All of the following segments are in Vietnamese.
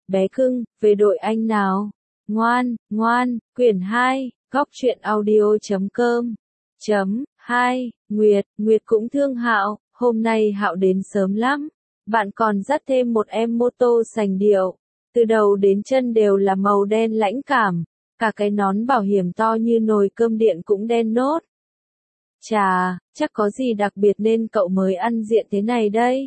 bé cưng, về đội anh nào. Ngoan, ngoan, quyển 2, góc truyện audio.com. 2. Nguyệt, Nguyệt cũng thương Hạo, hôm nay Hạo đến sớm lắm. Bạn còn dắt thêm một em mô tô sành điệu. Từ đầu đến chân đều là màu đen lãnh cảm, cả cái nón bảo hiểm to như nồi cơm điện cũng đen nốt. Chà, chắc có gì đặc biệt nên cậu mới ăn diện thế này đây.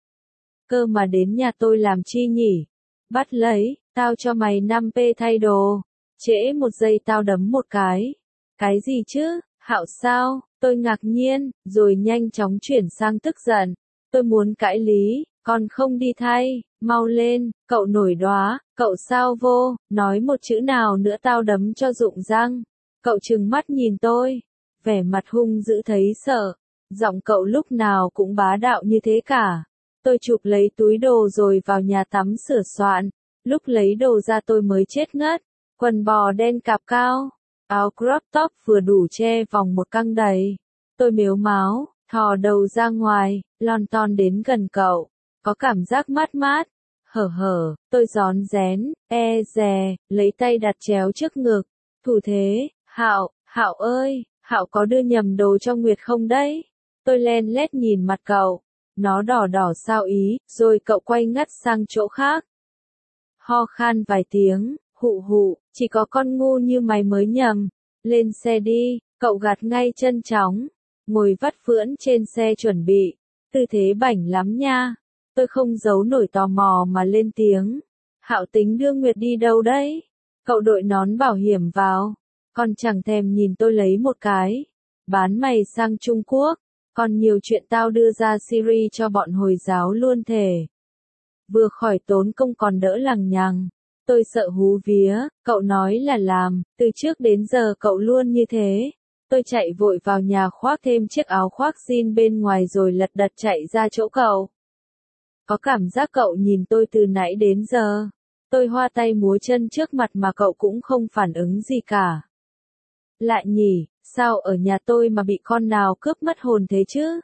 Cơ mà đến nhà tôi làm chi nhỉ? Bắt lấy, tao cho mày 5p thay đồ. Trễ một giây tao đấm một cái. Cái gì chứ, Hạo sao? Tôi ngạc nhiên, rồi nhanh chóng chuyển sang tức giận. Tôi muốn cãi lý, còn không đi thay, mau lên, cậu nổi đoá, cậu sao vô, nói một chữ nào nữa tao đấm cho rụng răng. Cậu trừng mắt nhìn tôi, vẻ mặt hung dữ thấy sợ, giọng cậu lúc nào cũng bá đạo như thế cả. Tôi chụp lấy túi đồ rồi vào nhà tắm sửa soạn, lúc lấy đồ ra tôi mới chết ngất, quần bò đen cạp cao, áo crop top vừa đủ che vòng một căng đầy. Tôi mếu máo, thò đầu ra ngoài, lon ton đến gần cậu, có cảm giác mát mát, hở, tôi rón rén, dè, lấy tay đặt chéo trước ngực, thủ thế, Hạo ơi, Hạo có đưa nhầm đồ cho Nguyệt không đấy? Tôi len lét nhìn mặt cậu, nó đỏ đỏ sao ý, rồi cậu quay ngắt sang chỗ khác. Ho khan vài tiếng, hụ, chỉ có con ngu như mày mới nhầm, lên xe đi, cậu gạt ngay chân chóng, ngồi vắt phưỡn trên xe chuẩn bị, tư thế bảnh lắm nha. Tôi không giấu nổi tò mò mà lên tiếng. Hạo tính đưa Nguyệt đi đâu đấy? Cậu đội nón bảo hiểm vào, còn chẳng thèm nhìn tôi lấy một cái. Bán mày sang Trung Quốc, còn nhiều chuyện tao đưa ra Syria cho bọn Hồi giáo luôn thề. Vừa khỏi tốn công còn đỡ lằng nhằng. Tôi sợ hú vía, cậu nói là làm, từ trước đến giờ cậu luôn như thế. Tôi chạy vội vào nhà khoác thêm chiếc áo khoác jean bên ngoài rồi lật đật chạy ra chỗ cậu. Có cảm giác cậu nhìn tôi từ nãy đến giờ. Tôi hoa tay múa chân trước mặt mà cậu cũng không phản ứng gì cả. Lại nhỉ, sao ở nhà tôi mà bị con nào cướp mất hồn thế chứ?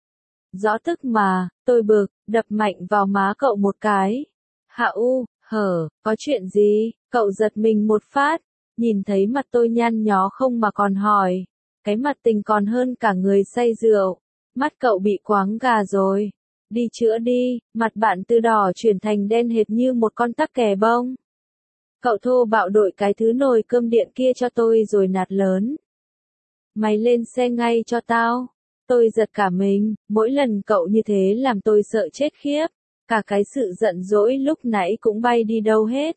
Rõ tức mà, tôi bực, đập mạnh vào má cậu một cái. Hạo, có chuyện gì? Cậu giật mình một phát, nhìn thấy mặt tôi nhăn nhó không mà còn hỏi. Cái mặt tình còn hơn cả người say rượu. Mắt cậu bị quáng gà rồi. Đi chữa đi, mặt bạn từ đỏ chuyển thành đen hệt như một con tắc kè bông. Cậu thô bạo đội cái thứ nồi cơm điện kia cho tôi rồi nạt lớn. Mày lên xe ngay cho tao. Tôi giật cả mình, mỗi lần cậu như thế làm tôi sợ chết khiếp. Cả cái sự giận dỗi lúc nãy cũng bay đi đâu hết.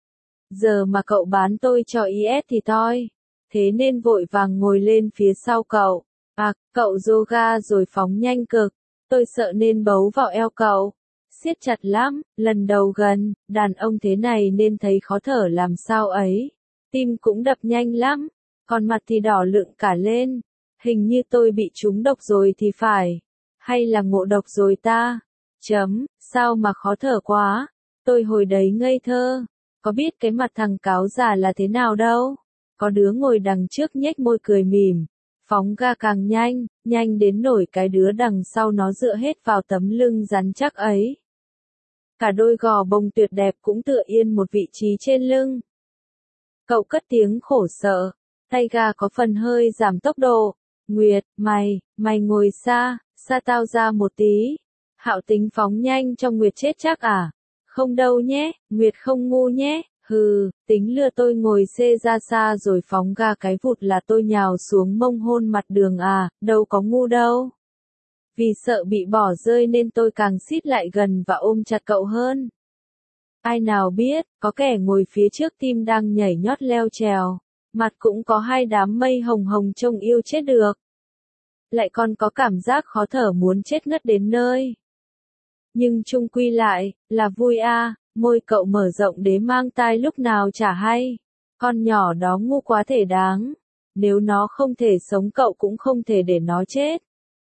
Giờ mà cậu bán tôi cho IS thì toi. Thế nên vội vàng ngồi lên phía sau cậu. Cậu yoga rồi phóng nhanh cực. Tôi sợ nên bấu vào eo cậu. Siết chặt lắm, lần đầu gần, đàn ông thế này nên thấy khó thở làm sao ấy. Tim cũng đập nhanh lắm, còn mặt thì đỏ lựng cả lên. Hình như tôi bị trúng độc rồi thì phải. Hay là ngộ độc rồi ta? Sao mà khó thở quá? Tôi hồi đấy ngây thơ. Có biết cái mặt thằng cáo già là thế nào đâu? Có đứa ngồi đằng trước nhếch môi cười mỉm. Phóng ga càng nhanh đến nổi cái đứa đằng sau nó dựa hết vào tấm lưng rắn chắc ấy. Cả đôi gò bông tuyệt đẹp cũng tựa yên một vị trí trên lưng. Cậu cất tiếng khổ sở, tay ga có phần hơi giảm tốc độ. Nguyệt, mày ngồi xa tao ra một tí. Hạo tính phóng nhanh cho Nguyệt chết chắc à? Không đâu nhé, Nguyệt không ngu nhé. Tính lừa tôi ngồi xê ra xa rồi phóng ga cái vụt là tôi nhào xuống mông hôn mặt đường à, đâu có ngu đâu. Vì sợ bị bỏ rơi nên tôi càng xít lại gần và ôm chặt cậu hơn. Ai nào biết, có kẻ ngồi phía trước tim đang nhảy nhót leo trèo, mặt cũng có hai đám mây hồng hồng trông yêu chết được. Lại còn có cảm giác khó thở muốn chết ngất đến nơi. Nhưng chung quy lại, là vui à. Môi cậu mở rộng để mang tai lúc nào chả hay. Con nhỏ đó ngu quá thể đáng. Nếu nó không thể sống cậu cũng không thể để nó chết.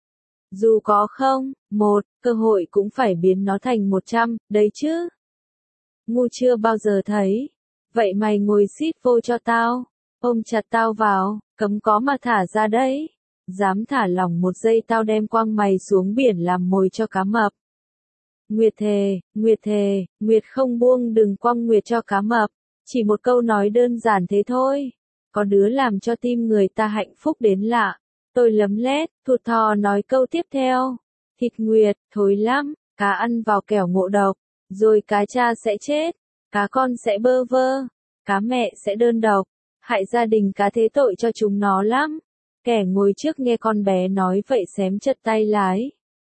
Dù có không, cơ hội cũng phải biến nó thành 100, đấy chứ. Ngu chưa bao giờ thấy. Vậy mày ngồi xít vô cho tao. Ôm chặt tao vào, cấm có mà thả ra đấy. Dám thả lỏng một giây tao đem quăng mày xuống biển làm mồi cho cá mập. Nguyệt thề, Nguyệt không buông đừng quăng Nguyệt cho cá mập. Chỉ một câu nói đơn giản thế thôi. Có đứa làm cho tim người ta hạnh phúc đến lạ. Tôi lấm lét, thụt thò nói câu tiếp theo. Thịt Nguyệt, thối lắm, cá ăn vào kẻo ngộ độc. Rồi cá cha sẽ chết, cá con sẽ bơ vơ, cá mẹ sẽ đơn độc. Hại gia đình cá thế tội cho chúng nó lắm. Kẻ ngồi trước nghe con bé nói vậy xém chật tay lái.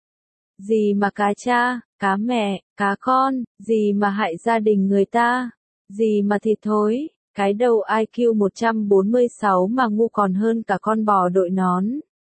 Gì mà cá cha, cá mẹ, cá con, gì mà hại gia đình người ta, gì mà thịt thối, cái đầu IQ 146 mà ngu còn hơn cả con bò đội nón.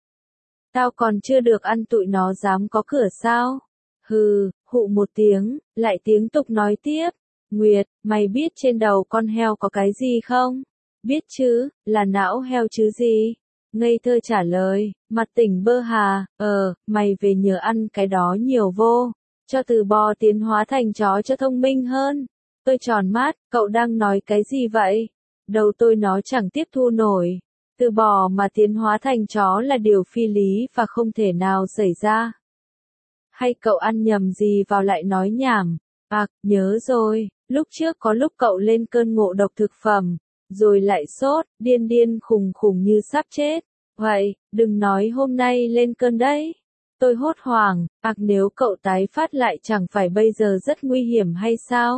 Tao còn chưa được ăn tụi nó dám có cửa sao? Hừ, hụ một tiếng, lại tiếng tục nói tiếp. Nguyệt, mày biết trên đầu con heo có cái gì không? Biết chứ, là não heo chứ gì? Ngây thơ trả lời, mặt tỉnh bơ hà, mày về nhớ ăn cái đó nhiều vô, cho từ bò tiến hóa thành chó cho thông minh hơn. Tôi tròn mắt, cậu đang nói cái gì vậy? Đầu tôi nó chẳng tiếp thu nổi. Từ bò mà tiến hóa thành chó là điều phi lý và không thể nào xảy ra. Hay cậu ăn nhầm gì vào lại nói nhảm? À, nhớ rồi, lúc trước có lúc cậu lên cơn ngộ độc thực phẩm, rồi lại sốt, điên điên khùng khùng như sắp chết. Vậy, đừng nói hôm nay lên cơn đấy. Tôi hốt hoảng, nếu cậu tái phát lại chẳng phải bây giờ rất nguy hiểm hay sao?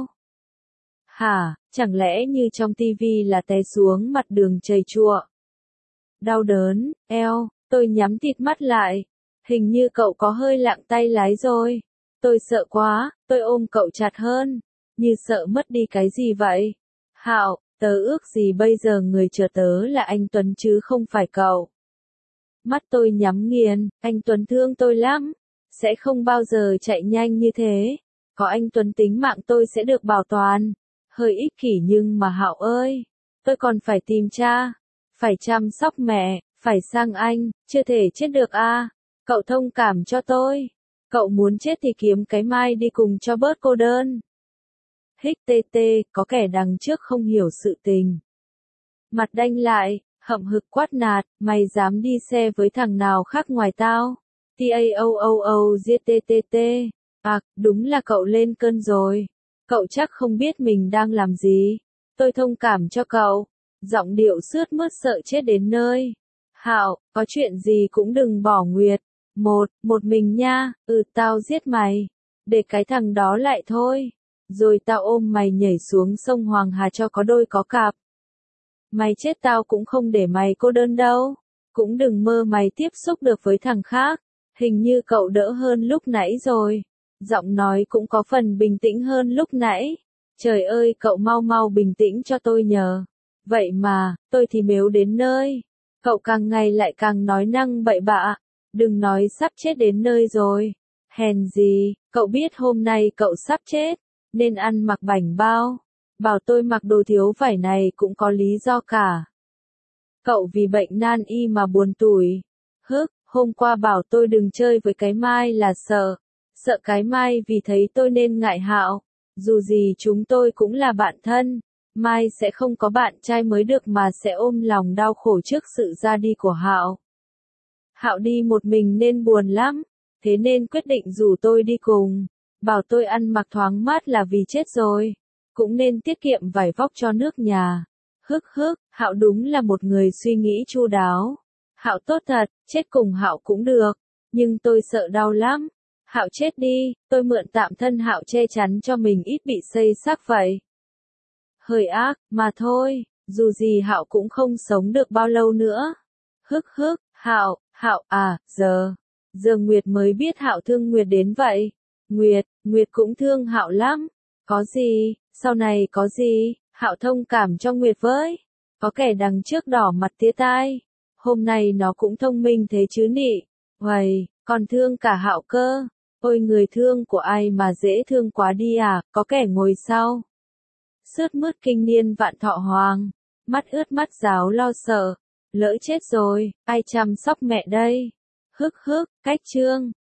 Hả, chẳng lẽ như trong tivi là té xuống mặt đường trầy trụa? Đau đớn, eo, tôi nhắm tịt mắt lại. Hình như cậu có hơi lạng tay lái rồi. Tôi sợ quá, tôi ôm cậu chặt hơn. Như sợ mất đi cái gì vậy? Hạo, tớ ước gì bây giờ người chờ tớ là anh Tuấn chứ không phải cậu. Mắt tôi nhắm nghiền, anh Tuấn thương tôi lắm. Sẽ không bao giờ chạy nhanh như thế. Có anh Tuấn tính mạng tôi sẽ được bảo toàn. Hơi ích kỷ nhưng mà Hạo ơi, tôi còn phải tìm cha, phải chăm sóc mẹ, phải sang Anh, chưa thể chết được à. Cậu thông cảm cho tôi. Cậu muốn chết thì kiếm cái Mai đi cùng cho bớt cô đơn. Hích tê tê, có kẻ đằng trước không hiểu sự tình. Mặt đanh lại, hậm hực quát nạt, mày dám đi xe với thằng nào khác ngoài tao? TAOOOGTTT. Đúng là cậu lên cơn rồi. Cậu chắc không biết mình đang làm gì. Tôi thông cảm cho cậu. Giọng điệu sướt mướt sợ chết đến nơi. Hạo, có chuyện gì cũng đừng bỏ Nguyệt. Một mình nha, tao giết mày. Để cái thằng đó lại thôi. Rồi tao ôm mày nhảy xuống sông Hoàng Hà cho có đôi có cặp. Mày chết tao cũng không để mày cô đơn đâu. Cũng đừng mơ mày tiếp xúc được với thằng khác. Hình như cậu đỡ hơn lúc nãy rồi. Giọng nói cũng có phần bình tĩnh hơn lúc nãy. Trời ơi cậu mau mau bình tĩnh cho tôi nhờ. Vậy mà, tôi thì mếu đến nơi. Cậu càng ngày lại càng nói năng bậy bạ. Đừng nói sắp chết đến nơi rồi. Hèn gì, cậu biết hôm nay cậu sắp chết, nên ăn mặc bảnh bao. Bảo tôi mặc đồ thiếu vải này cũng có lý do cả. Cậu vì bệnh nan y mà buồn tủi. Hôm qua bảo tôi đừng chơi với cái Mai là sợ. Sợ cái Mai vì thấy tôi nên ngại Hạo. Dù gì chúng tôi cũng là bạn thân. Mai sẽ không có bạn trai mới được mà sẽ ôm lòng đau khổ trước sự ra đi của Hạo. Hạo đi một mình nên buồn lắm. Thế nên quyết định rủ tôi đi cùng. Bảo tôi ăn mặc thoáng mát là vì chết rồi. Cũng nên tiết kiệm vải vóc cho nước nhà. Hạo đúng là một người suy nghĩ chu đáo. Hạo tốt thật, chết cùng Hạo cũng được. Nhưng tôi sợ đau lắm. Hạo chết đi, tôi mượn tạm thân Hạo che chắn cho mình ít bị xây xắc vậy. Hơi ác, mà thôi, dù gì Hạo cũng không sống được bao lâu nữa. Hạo, giờ Nguyệt mới biết Hạo thương Nguyệt đến vậy. Nguyệt cũng thương Hạo lắm. Có gì, sau này có gì, Hạo thông cảm cho Nguyệt với. Có kẻ đằng trước đỏ mặt tía tai. Hôm nay nó cũng thông minh thế chứ nị. Uầy, còn thương cả Hạo cơ. Ôi người thương của ai mà dễ thương quá đi à, có kẻ ngồi sau. Sướt mướt kinh niên vạn thọ hoàng. Mắt ướt mắt ráo lo sợ. Lỡ chết rồi, ai chăm sóc mẹ đây? Cách chương.